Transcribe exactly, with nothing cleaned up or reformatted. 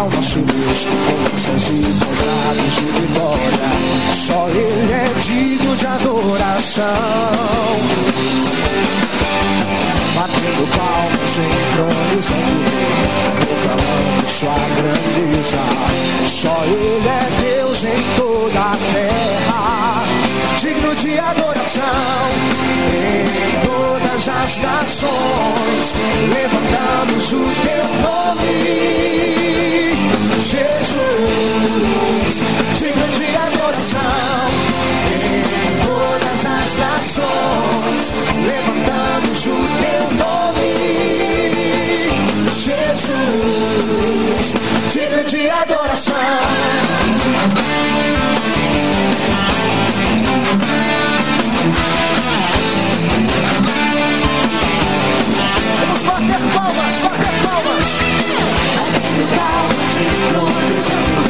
ao nosso Deus, com bênçãos e contados de vitória. Só Ele é digno de adoração. Batendo palmas, entronizando, proclamando sua grandeza. Só Ele é Deus em toda a terra, digno de adoração. Em todas as nações levantamos o teu nome, Jesus, digno de adoração. Em todas as nações levantamos o teu nome, Jesus, digno de adoração. Vamos bater palmas, bater palmas. Bater palmas em nome de